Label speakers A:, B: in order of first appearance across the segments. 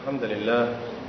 A: الحمد لله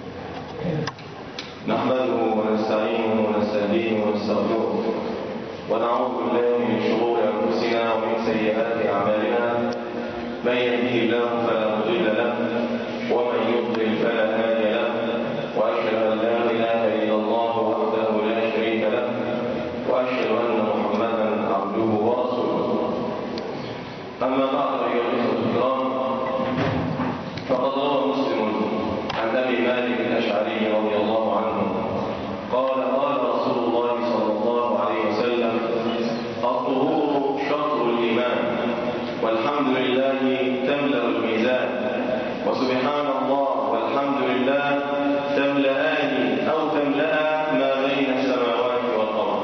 A: نحمده ونستعينه ونستهديه ونستغفره ونعوذ بالله من شرور أنفسنا ومن سيئات أعمالنا. من يهده الله فلا مضل له ومن يضلل فلا هادي له، وأشهد أن لا إله إلا الله وحده لا شريك له، وأشهد أن محمدا عبده ورسوله. أما بعد أيها الإخوة الكرام، فقد روى مسلم عن أبي مالك الأشعري رضي الله عنه قال قال رسول الله صلى الله عليه وسلم: الطهور شطر الإيمان، والحمد لله تملأ الميزان، وسبحان الله والحمد لله تملأان أو تملأ ما بين السماوات والأرض.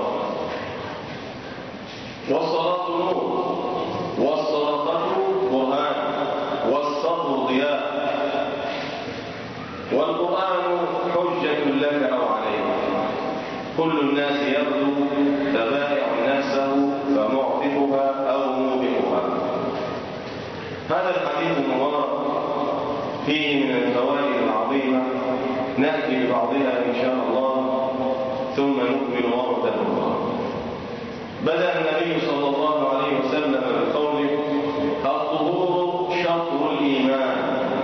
A: والصلاة نور، والصدقة برهان، والصبر ضياء، والقرآن حجة لك أو عليك. كل الناس يبدو تبائع نفسه فمعتقها أو موبقها. هذا الحديث المبارك فيه من الفوائد العظيمة، نأتي ببعضها إن شاء الله ثم نكمل مرة أخرى. بدأ النبي صلى الله عليه وسلم بقوله: الطهور شطر الإيمان.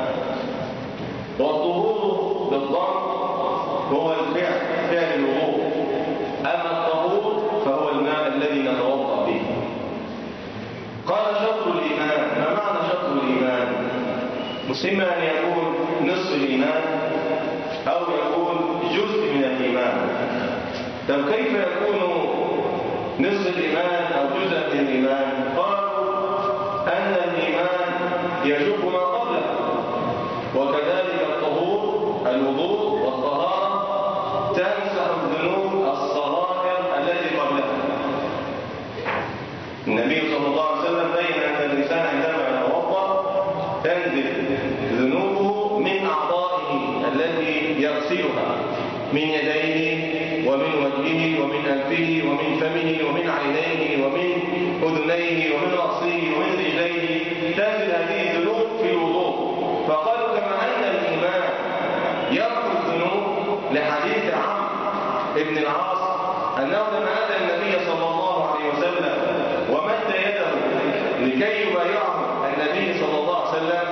A: والطهور بالضم هو الفعل، فعل الوضوء. أما الطهور فهو الماء الذي نتوضأ به. قال شطر الإيمان. ما معنى شطر الإيمان؟ مسلم أن يكون نصف الإيمان أو يكون جزء من الإيمان. طب كيف يكون نصف الإيمان أو جزء من الإيمان؟ قالوا أن الإيمان يجب ما قبله، وكذلك الطهور الوضوء والطهارة تمسح الذنوب الصغائر التي قبلها. النبي صلى الله عليه وسلم بين أن الإنسان عندما يتوضأ تنزل ذنوبه من أعضائه التي يغسلها، من يديه ومن وجهه ومن أنفه ومن فمه ومن عينيه ومن أذنيه ومن رأسه ومن رجليه. تنزل هذه الذنوب في الوضوء. فقالوا كما أن الإيمان يرفع الذنوب، لحديث عمرو بن العاص أنه لما أتى النبي صلى الله عليه وسلم ومد يده لكي يبايعه النبي صلى الله عليه وسلم،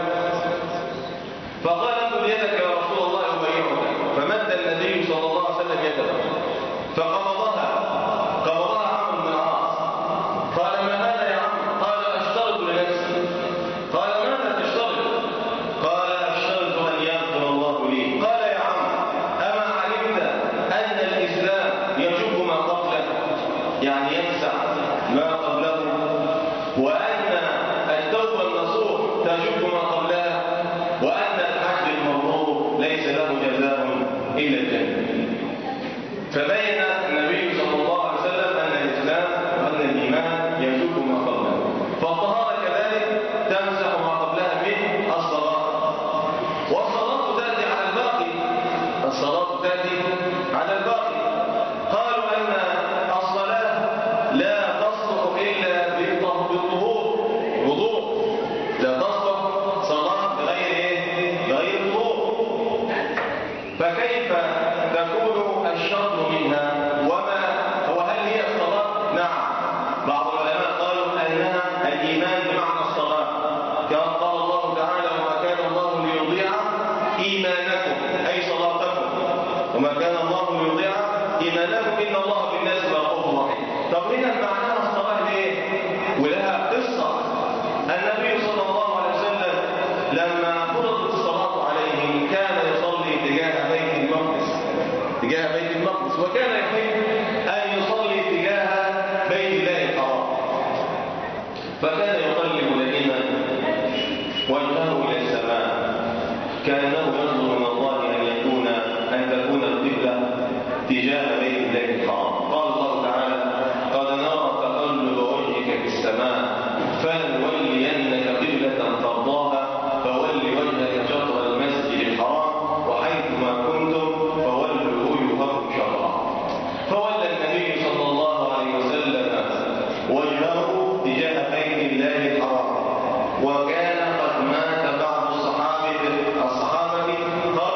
A: فقال: انظر يدك يا رسول الله أبايعك. فمد النبي صلى الله عليه وسلم يده فقبضها عمرو بن العاص. قال: ما هذا يا عمرو؟ قال: أشترط لنفسي. قال: ماذا تشترط؟ قال: أشترط أن يغفر الله لي. قال: يا عمرو، أما علمت أن الإسلام يجب ما قبله، يعني يمسح ما قبله، وأن التوبة النصوح تجب ما قبلها، وأن الحج المبرور ليس له جزاء إلا الجنة. فبين النبي صلى الله عليه وسلم أن الإسلام وأن الإيمان يجب ما قبله. فالطهارة كذلك تمسح ما قبلها من الصلاة. والصلاة تأتي على الباقي. الصلاة تأتي على الباقي. قالوا أن الصلاة لا تصلح إلا بالطهور، وضوء. لا تصلح صلاة بغير وضوء. فكيف تكون الشطر منها؟ وهل هي الصلاة؟ نعم. بعض العلماء قالوا أنها الإيمان بمعنى الصلاة، كما قال الله تعالى: وما كان الله ليضيع إيمانكم، أي صلاتكم. وما كان الله ليضيع إيمانكم إن الله بالناس لرؤوف رحيم. طب هنا معناها الصلاة ليه؟ ولها قصة. النبي صلى الله عليه وسلم لما فرضت الصلاة عليه كان يصلي تجاه بيت المقدس، وكان يحب أن يصلي تجاه بيت الله الحرام. فكان يقلب دائما وجهه إلى السماء، كأنه يطلب من الله أن تكون القبلة تجاه بيت الله الحرام. قال الله تعالى: قد نرى تقلب وجهك في السماء فلنولينك قبلة ترضاها فول وجهك شطر المسجد الحرام وحيثما كنتم فولوا وجوهكم شطره. فولى النبي صلى الله عليه وسلم وجهه تجاه بيت الله الحرام، وكان قد مات بعض الصحابة قبل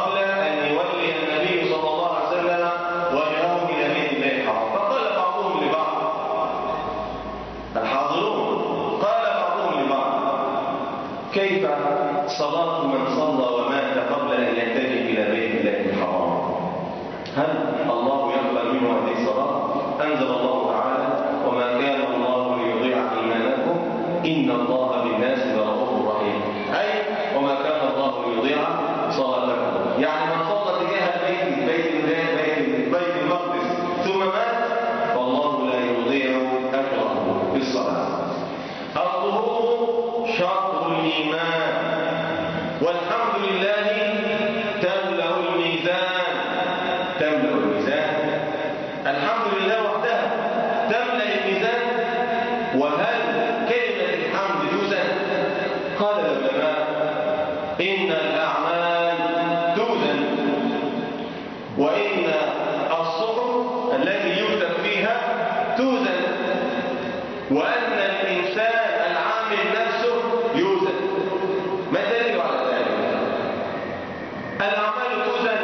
A: الأعمال توزن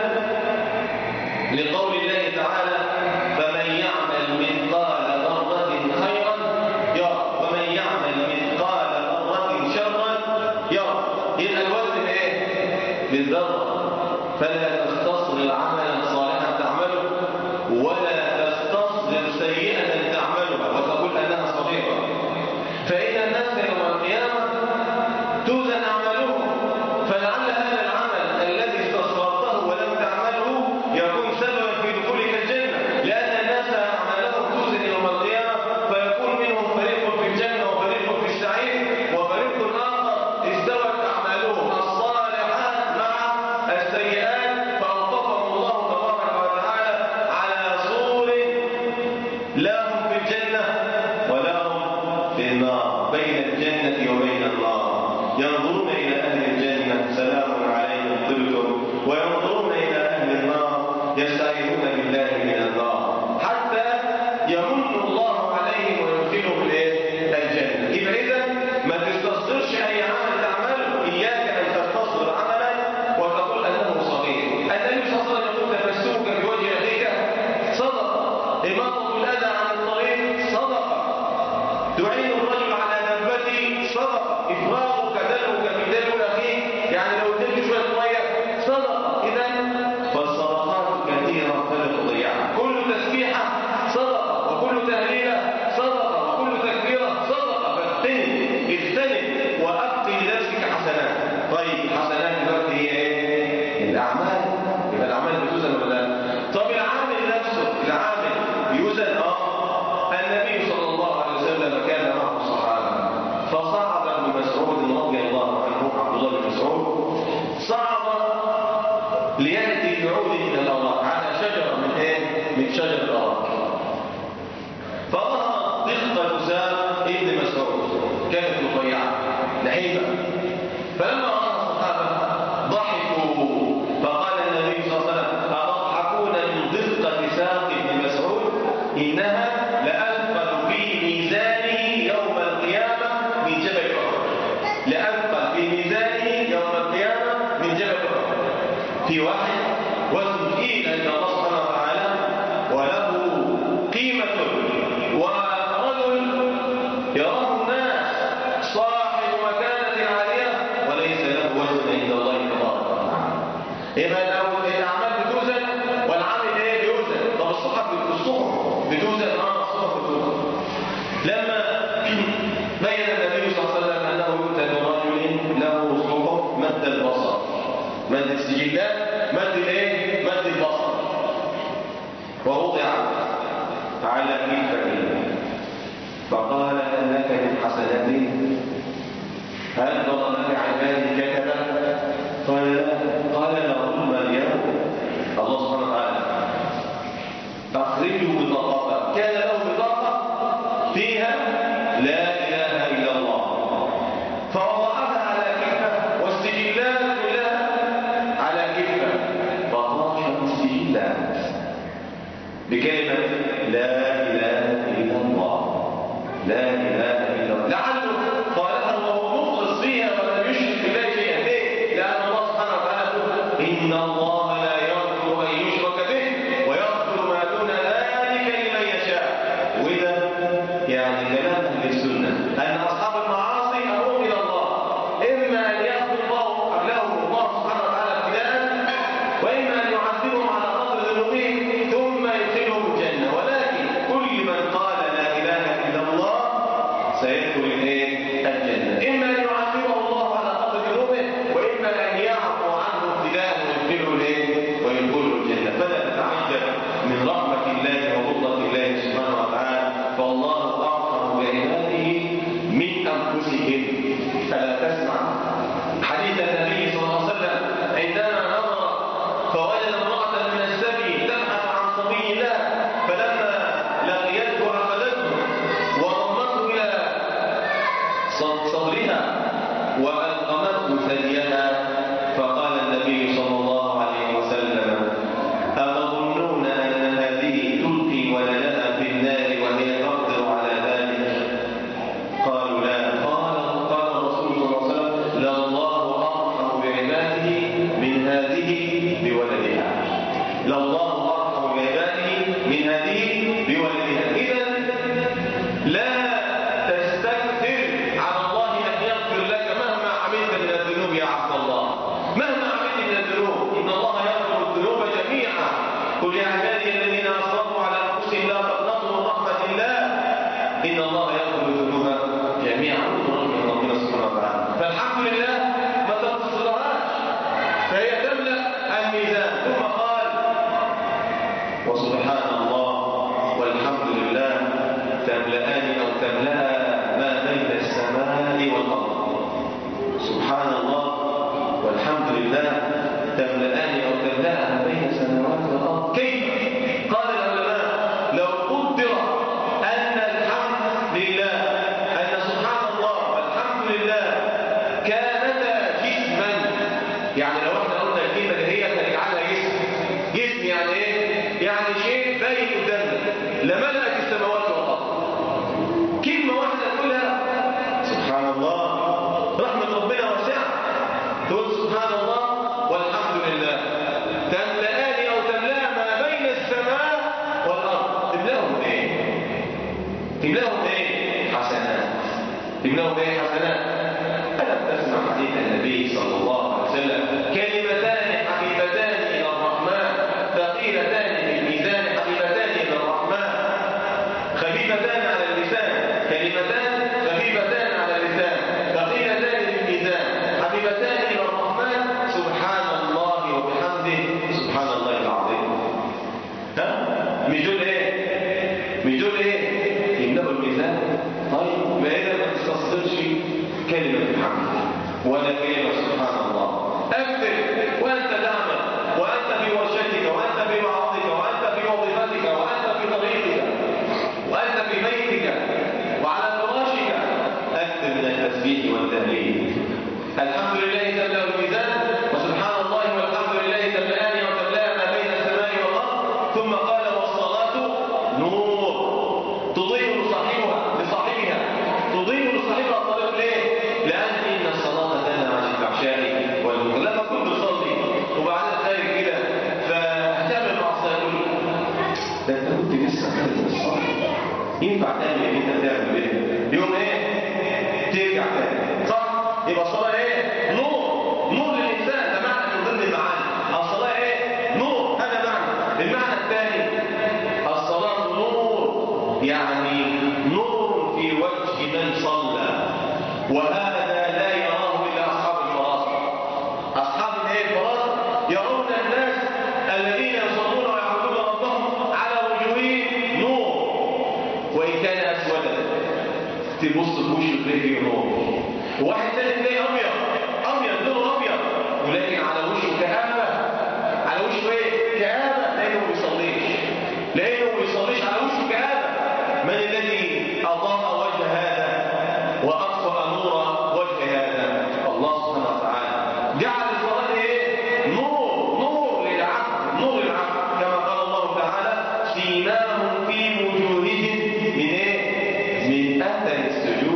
A: لقول الله تعالى فمن يعمل مثقال ذرة خيرا يرى ومن يعمل مثقال ذرة شرا يرى. يبقى الوزن ايه؟ بالذرة. فلا تستصغر عملا صالحا تعمله ولا تستصغر سيئة تعملها وتقول أنها صغيرة. فإن الناس يوم القيامة توزن أعمالهم، فلعل هذا العمل الذي استصغرته ولم تعمله يكون سببا في دخولك الجنة، لأن الناس أعمالهم توزن يوم القيامة فيكون منهم فريق في الجنة وفريق في السعير وفريق آخر استوت أعمالهم الصالحات مع السيئات فأوقفهم الله تبارك وتعالى على سور لا هم في الجنة ولا هم في النار، بين الجنة وبين النار. ينظرون إلى أهل الجنة سلام عليكم طبتم، وينظرون إلى أهل النار يستعيذون بالله من النار، حتى يمن الله عليهم ويدخلهم الجنة. إذا ما تستصغرش أي عمل تعمله، إياك أن تستصغر عملا وتقول أنه صغير. النبي صلى الله عليه وسلم يقول تمسكك بوجه أخيك صدقة، إماطة الأذى عن الطريق صدقة، تعين الرجل على دابته صدقة، إفراغك دلوك في دلو أخيك يعني لو اديت شوية مية صدقة. إذا فالصدقات كثيرة فلا تضيعها. كل تسبيحة صدقة، وكل تهليلة صدقة، وكل تكبيرة صدقة. اغتنم وأبقي لنفسك حسنات. طيب حسنات دلوقتي هي ايه؟ الأعمال. يبقى الأعمال بتوزن ولا لا؟ طب العامل نفسه، العامل يوزن. النبي صلى الله عليه وسلم كان معه الصحابة، فصعد ابن مسعود رضي الله عنه، عبد الله بن مسعود، صعد ليأتي بعود من الأوراق على شجرة من شجر الأوراق. فظهر دقة أسامة ابن مسعود كانت رفيعة نحيفة، فلما رأى الصحابة ضحكوا، فقال النبي صلى الله عليه وسلم أتضحكون من دقة ساق ابن مسعود؟ إنها لأثقل في ميزانه يوم القيامة من جبل أحد. لأثقل في ميزانه يوم القيامة من جبل أحد. في واحد وزن ثقيل عند الله سبحانه وتعالى وله قيمة، ورجل يراه الناس صاحب مكانة عالية وليس له وزن عند الله تبارك وتعالى. يبقى الأعمال بتوزن والعمل بيوزن. طب الصحف بتوزن؟ الصحف بتوزن. لما بين النبي صلى الله عليه وسلم أنه يؤتى برجل له صحف مد البصر، مد السجلات، مد البصر، ووضعت على كتفه، فقال هل لك من حسناتي؟ هل ظلمك عبادي كتبا؟ قال لا. قال لهم اليوم الله سبحانه وتعالى أخرجوا بطاقة. كان له بطاقة فيها لا إله إلا الله، فوضعها على كتفه والسجلات كلها على كتفه، فطاشت السجلات بكلمة لا إله إلا الله، لا إله إلا الله. لعله قالها وهو مخلص فيها ولم يشرك بالله شيئا. ليه؟ لأن الله سبحانه وتعالى يقول إن الله لا يغفر أن يشرك به ويغفر ما دون ذلك لمن يشاء. وإذا يعني كلام أهل السنة أن أصحاب المعاصي أمرهم إلى الله، إما أن يغفر الله لهم الله سبحانه وتعالى ابتداء، وإما أن يعذبهم على قدر ذنوبهم ثم يدخلهم الجنة. ولكن كل من قال لا إله إلا الله سيدخل الجنة، إما أن يعذبه الله على قدر ذنوبه، وإما أن يعفو عنه ابتداء ويدخله الجنة. فلا تتعجب من رحمة الله وفضل الله سبحانه وتعالى، فالله أرحم بعباده من أنفسهم. ألا تسمع حديث النبي صلى الله عليه وسلم عندما نظر فوجد امرأة من السبي تبحث عن صبي الله، فلما لقيته أخذته وضمته إلى صدرها وألقمته ثديها، فقال النبي صلى الله عليه قل يا عبادي الذين أسرفوا على أنفسهم لا تقنطوا من رحمة الله إن الله يغفر الذنوب جميعا من ربنا سبحانه وتعالى. فالحمد لله ما تقصرهاش، فهي تملأ الميزان. ثم قال وسبحان الله والحمد لله تملأان أو تملأ ما بين السماء والأرض. سبحان الله والحمد لله تملأان أو تملأ ما بين السماوات والأرض. كيف؟ قال العلماء لو قدر أن الحمد لله أن سبحان الله والحمد لله كانتا جسما، يعني لو احنا قلنا الكلمة اللي هي هنجعلها جسم يعني ايه؟ يعني شيء باين قدامنا لملأت السماوات والأرض. كلمة واحدة تقولها سبحان الله، رحمة ربنا واسعة، تقول سبحان الله والحمد لله تملأان أو تملأ ما بين السماء والأرض. تملأهم ايه؟ تملأهم ايه؟ حسنات. تملأهم ايه؟ حسنات. ألم تسمع حديث النبي صلى الله عليه وسلم كلمتان حبيبتان إلى الرحمن ثقيلتان في الميزان حبيبتان إلى الرحمن خفيفتان على اللسان كلمتان خفيفتان على اللسان ثقيلتان في الميزان حبيبتان إلى الرحمن سبحان الله وبحمده سبحان الله العظيم. ها؟ مش دول ايه؟ مش دول ايه؟ يملأوا الميزان. طيب ما إذا ما تستصدرش كلمة الحمد ولا كلمة سبحان الله. أكثر وأنت تعمل وأنت في ورشتك وأنت في معرضك وأنت في وظيفتك وأنت في طريقك وأنت في بيتك وعلى فراشك أكثر من التسبيح والتهليل. الحمد لله تملأ الميزان وسبحان الله والحمد لله تملأان وتملأ ما بين السماء والأرض. ثم قال والصلاة نور تضيء لصاحبها تضيء لصاحبها الطريق. ليه؟ لأن إن الصلاة تنهى عن الفحشاء والمنكر. لما كنت تصلي وبعدين خارج كده فهتعمل معصية ده أنت كنت لسه خارج من الصلاة، ينفع تعمل اللي أنت بتعمل ايه؟ اليوم ايه؟ ترجع تاني، صح؟ يبقى الصلاة ايه؟ نور للإنسان. ده معنى من ضمن المعاني. الصلاة ايه؟ نور. هذا معنى. المعنى الثاني الصلاة نور، يعني نور في وجه من صلى، وهذا لا يراه إلا أصحاب الفراسة. أصحاب الفراسة يرون الناس الذين يصلون ويعبدون ربهم على وجوههم نور، وإن كان أسودا تبص في وشه تلاقي فيه نور. وواحد ثاني تلاقي أبيض لونه أبيض ولكن على وشه كآبة. على وشه إيه؟ كآبة، لأنه ما بيصليش على وشه كآبة. من الذي أضاء وجه هذا وأطفأ نور وجه هذا؟ الله سبحانه وتعالى جعل الصلاة إيه؟ نور للعبد كما قال الله تعالى سيماهم في وجوههم من إيه؟ من أثر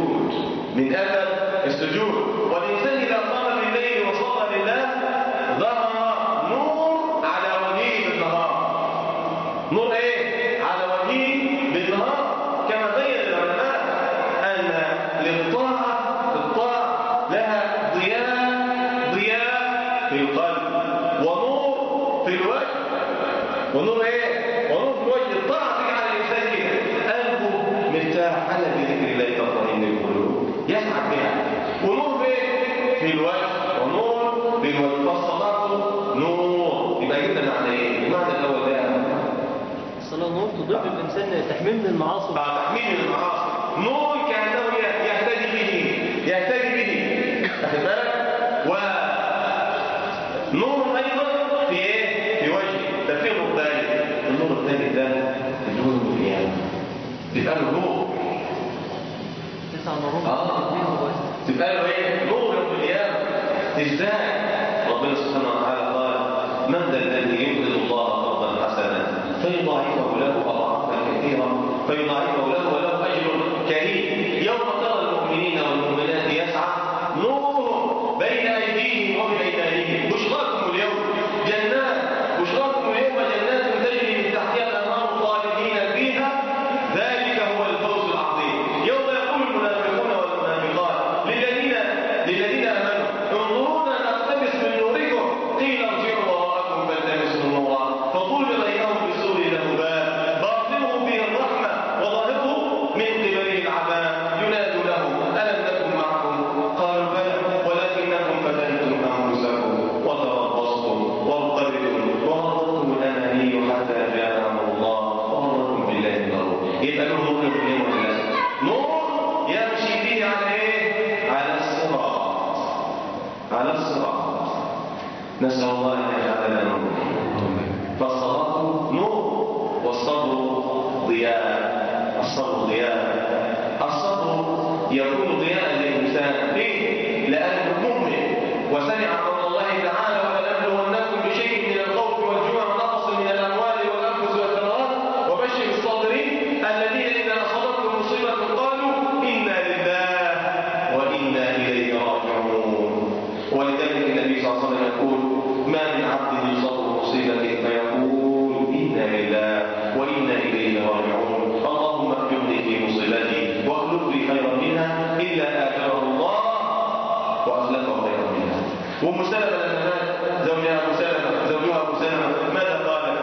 A: السجود. والإنسان إذا قام بالليل وصلى لله ظهر نور على وجهه بالنهار. نور إيه؟ على وجهه بالنهار. كما بين العلماء أن للطاعة لها ضياء في القلب ونور في الوجه. ونور إيه؟ ونور في الوجه. الطاعة تجعل الإنسان كده قلبه مرتاح على بذكر الله تطمئن القلوب، يسعد بها. ونور في الوجه ونور في الوجه. فالصلاة نور. يبقى جدا معنى إيه؟ المعنى الأول ده
B: الصلاة نور تضيف الإنسان تحميل من المعاصي.
A: تحميل من المعاصي. نور كأنه يهتدي به. أخذ بالك؟ ونور أيضا في إيه؟ في وجهه. ده في نور ثاني. النور الثاني ده النور القيامة. تبقى له نور.
B: 9 نور.
A: تبقى له إيه؟ نور القيامة. إزاي؟ ربنا سبحانه وتعالى قال من ذا الذي يقرض الله قرضا حسنا فيضاعفه له أضعافا كثيرة وله أجر كريم. يوم ترى المؤمنين والمؤمنات يسعى نورهم بين أيديهم ومن أيمانهم بشراكم اليوم جنات تجري من تحتها الأنهار خالدين فيها ذلك هو الفوز العظيم. يوم يقول المنافقون والمنافقات للذين آمنوا انظرونا نقتبس من نوركم قيل ارجعوا وراءكم فالتمسوا نورا فضرب بينهم ضياء. الصبر ضياء. الصبر يكون ضياء للإنسان. ليه؟ لأنه مؤمن وسمع قول الله تعالى ولنبلونكم بشيء من الخوف والجوع ونقص من الأموال والأنفس والثمرات وبشر الصابرين الذين إذا أصابتهم مصيبة قالوا إنا لله وإنا إليه راجعون. ولذلك النبي صلى الله عليه وسلم يقول ما من عبد يصاب مصيبة فيقول إنا لله وإنا إليه راجعون اللهم اكرمني في مصيبتي واخلف لي خيرا منها إلا آجره الله وأخلفه خيرا منها. وأم سلمة لما مات زوجها أبو سلمة ماذا قالت؟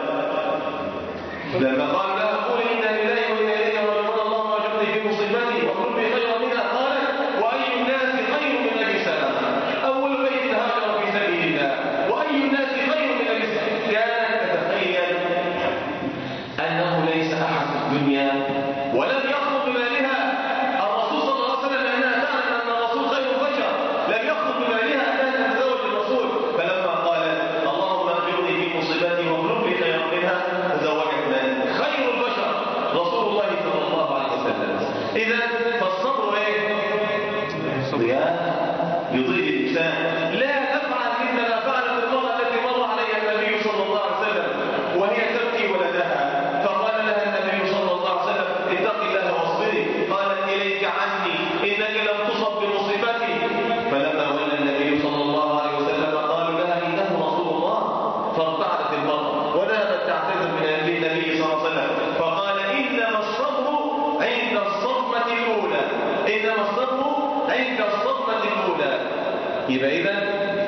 A: لما قال لها قولي إنا لله وإنا إليه راجعون اللهم اجرني في مصيبتي واخلف لي خيرا منها قالت وأي الناس خير من أبي سلمة أول بيت هاجر في سبيل الله وأي الناس خير من أبي سلمة. كانت تتخيل أنه ليس أحد في الدنيا ولم يخلق بمالها الرسول صلى الله عليه وسلم لأنها تعلم أن الرسول خير البشر لم يخلق بمالها أنها تتزوج الرسول فلما قالت اللهم أجرني في مصيبتي واخلف لي خيرا منها تزوجت من خير البشر رسول الله صلى الله عليه وسلم. إذا فالصبر ضياء يضيء الإنسان. لا تفعل مثل ما فعلت المرأة التي مر عليها النبي صلى الله عليه وسلم وهي تبكي ولدها فقال لها النبي صلى الله عليه وسلم اتق الله واصبري قالت إليك عني إنك لم تصب بمصيبتي فلما ولى النبي صلى الله عليه وسلم قالوا لها إنه رسول الله فارتعدت المرأة وذهبت تعتذر من النبي صلى الله عليه وسلم فقال إنما الصبر عند الصدمة الأولى إنما الصبر عند الصدمة الأولى. يبقى إذا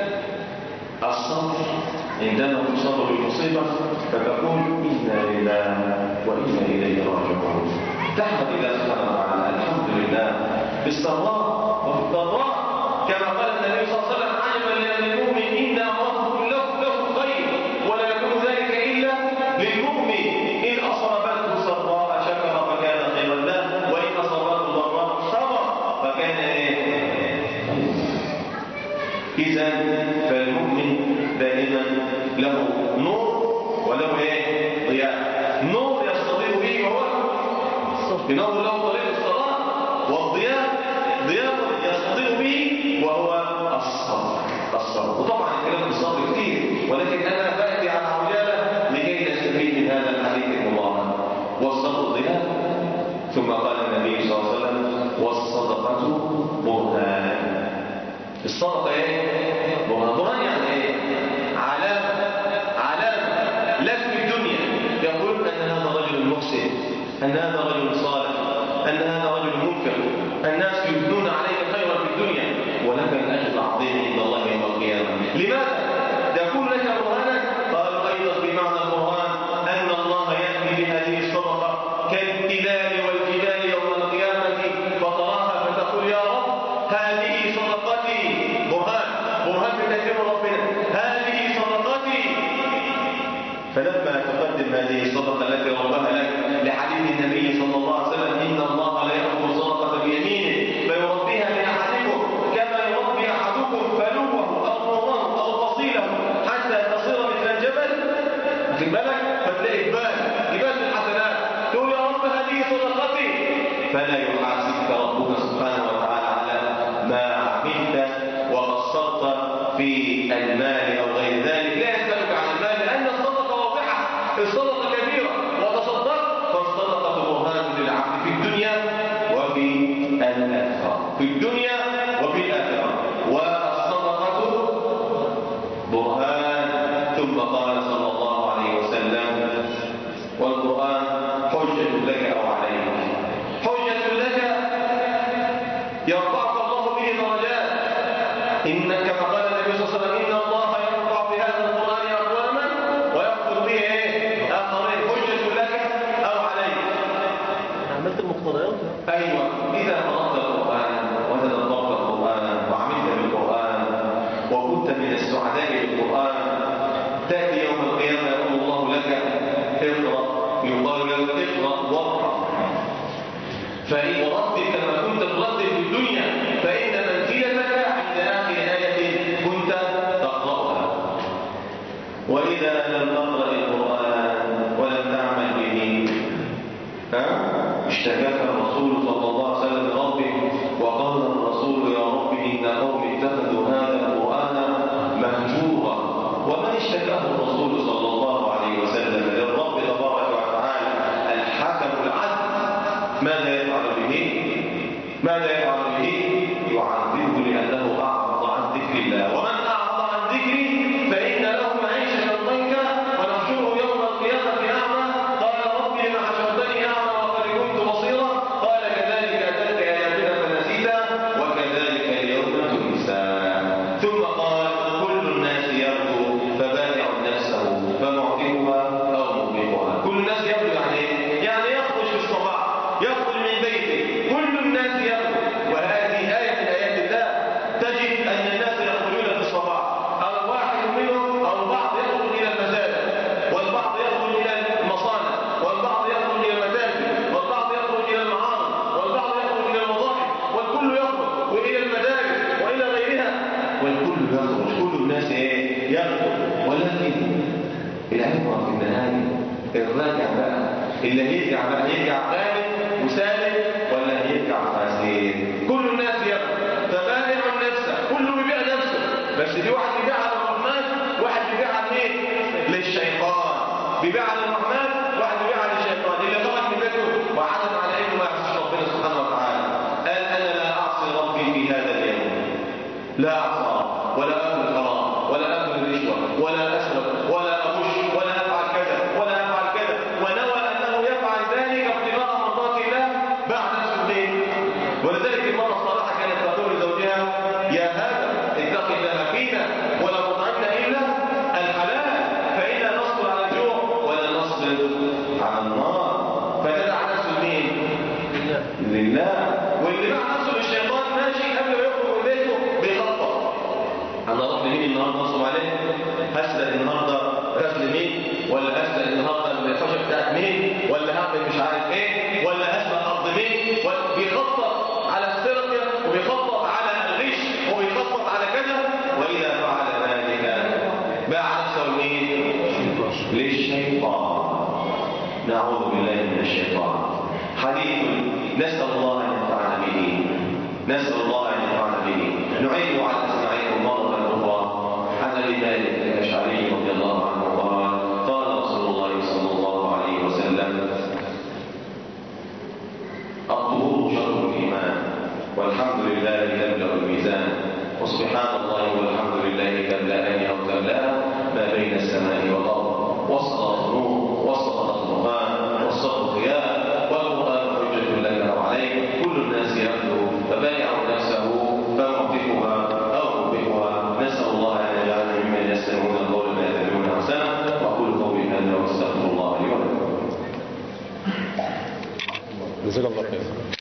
A: الصبر عندما تصاب بالمصيبة فتقول إنا لله وإنا إليه راجعون. تحمد الله سبحانه وتعالى الحمد لله بالسراء وفي الضراء كما قال النبي صلى الله عليه وسلم عجبا لأمر المؤمن إن أمره له خير ولا يكون ذلك إلا للمؤمن إن أصابته سراء شكر فكان خيرا له وإن أصابته ضراء صبر فكان إذا فالمؤمن دائما له نور وله ضياء. نور يستضيء به وهو ينور له طريق الصلاة والضياء ضياء يستضيء به وهو الصبر. وطبعا الكلام في الصبر كثير ولكن أنا بأتي على عجالة لكي نستفيد من هذا الحديث المبارك. والصبر ضياء. ثم قال النبي صلى الله عليه وسلم والصدقة برهان. الصدقة برهان يعني علامة لك في الدنيا يقول أن هذا رجل محسن أن هذا رجل صالح أن هذا رجل منفق الناس يبنون عليك خيرا في الدنيا ولك الأجر العظيم عند الله يوم القيامة. لماذا؟ يكون لك برهانا. قالوا أيضا بمعنى البرهان أن الله يأتي بهذه الصدقة كالتلال والجبال يوم القيامة فتراها فتقول يا رب هذه صدقتي. برهان بتكريم ربنا هذه صدقتي. فلما تقدم هذه الصدقة التي ربها لك لحديث النبي صلى الله عليه وسلم إن الله لا يأخذ صدقة بيمينه فيربيها لأحدكم كما يربي أحدكم فلوه أو نوره أو فصيله حتى تصير مثل الجبل في بالك فتلاقي جبال الحسنات تقول يا رب هذه صدقتي فلا يحاسبك ربك سبحانه وتعالى على ما عملت وقصرت في المال أو غير ذلك. لا يسألك عن المال لأن الصدقة واضحة الصدقة كبيرة وتصدق فالصدقة برهان للعبد في الدنيا وفي الآخرة في الدنيا وفي الآخرة. والصدقة برهان. ثم قال صلى الله عليه وسلم والقرآن حجة لك أو عليك. حجة لك يرفعك الله به درجات إنك كما قال النبي صلى الله عليه وسلم إن الله يرفع بهذا القرآن أقواما ويخفض به آخرين. حجة لك أو عليك.
B: عملت المقتضيات.
A: أيوة إذا قرأت القرآن وتدبرت القرآن وعملت بالقرآن وكنت من السعداء بالقرآن تأتي يوم القيامة يقول الله لك اقرأ يقال لك اقرأ واقرأ فإن ورتب كما كنت ترتب في الدنيا فإن منزلتك عند آخر آية كنت تقرأها. وإذا لم تقرأ القرآن ولم تعمل به اشتكاك الرسول صلى الله عليه وسلم لربه وقال الرسول يا رب إن قومي اتخذوا هذا القرآن مهجورا. ومن اشتكاه الرسول صلى الله عليه وسلم للرب تبارك وتعالى الحكم العدل، ماذا يفعل به؟ يعذبه لأنه أعرض عن ذكر الله. ومن أعرض عن ذكري فإن له معيشة ضنكا ونحشره يوم القيامة أعمى. قال رب لم حشرتني أعمى وقد كنت بصيرا. قال كذلك أتتك آياتنا فنسيتها وكذلك اليوم تنسى. ثم قال كل الناس يبدو فبائع نفسه فمعتقها أو مبغضها. كل الناس يبدو يعني يخرج في الصباح، يخرج من بيته، كل الناس يبدو. وهذه آية من آيات الله. تجد أن الناس يخرجون في الصباح، الواحد منهم أو البعض يخرج إلى المساجد، والبعض يخرج إلى المصانع، والبعض يخرج إلى المتاجر، والبعض يخرج إلى المعارض، والبعض يخرج إلى المظاهر، والكل يخرج وإلى المدارس وإلى غيرها، والكل يخرج، كل الناس يخرج. ولكن العبرة في النهاية الراجع بقى، اللي هيرجع بقى هيرجع غالب وسالم ولا هيرجع فاسد. كل الناس يخرج فبائع نفسه، كله بيبيع نفسه، بس في واحد بيبيعها للرحمن، واحد بيبيعها لمين؟ للشيطان. بيبيعها للرحمن، واحد بيبيعها للشيطان. اللي خرج من بيته وعزم على انه ما يعصيش ربنا سبحانه وتعالى، قال انا لا اعصي ربي في هذا اليوم، لا اعصى ولا اكل حرام ولا اكل رشوه ولا اسرق ولا ابش ولا افعل كذا ولا افعل كذا، ونوى انه يفعل ذلك ابتغاء مرضات الله بعد سنين. ولذلك المرأة الصالحة كانت تقول لزوجها يا هذا اتق الله فينا ولا تطعمنا الا الحلال فإنا نصبر على الجوع ولا نصبر على النار. فتدع نفسه لمين؟ لله. واللي مع نفسه للشيطان ماشي قبل ما يخرج من بيته بيخطط، انا اروح لمين النهارده نصب عليه؟ هسرق النهارده غسل مين؟ ولا هسرق النهارده الخشب بتاعت مين؟ ولا هعمل مش عارف ايه؟ ولا هسرق ارض مين؟ بيخطط على السرقه وبيخطط على الغش وبيخطط على كذا. واذا فعل ذلك باع نفسه لمين؟ للشيطان. نعوذ بالله من الشيطان. حديث نسال الله ان ينفعنا به، نسال الله ان ينفعنا به. نعيد على اسماعيل مره اخرى عن ابي مالك الاشعري رضي الله عنه قال قال رسول الله صلى الله عليه وسلم الطهور شر الايمان والحمد لله يملا الميزان وسبحان الله والحمد لله تملأان او تملأ ما بين السماء والارض والصلاه نور والصلاه برهان والصبر ضياء والقران حجه لك او عليك. كل الناس يبدو فبائع نفسه فمعتقها او مبغضها. نسال الله ان يجعلنا ممن يستمعون القول فيتبعون احسنه. واقول قولي هذا واستغفر الله لي ولكم.
C: جزاك الله خير.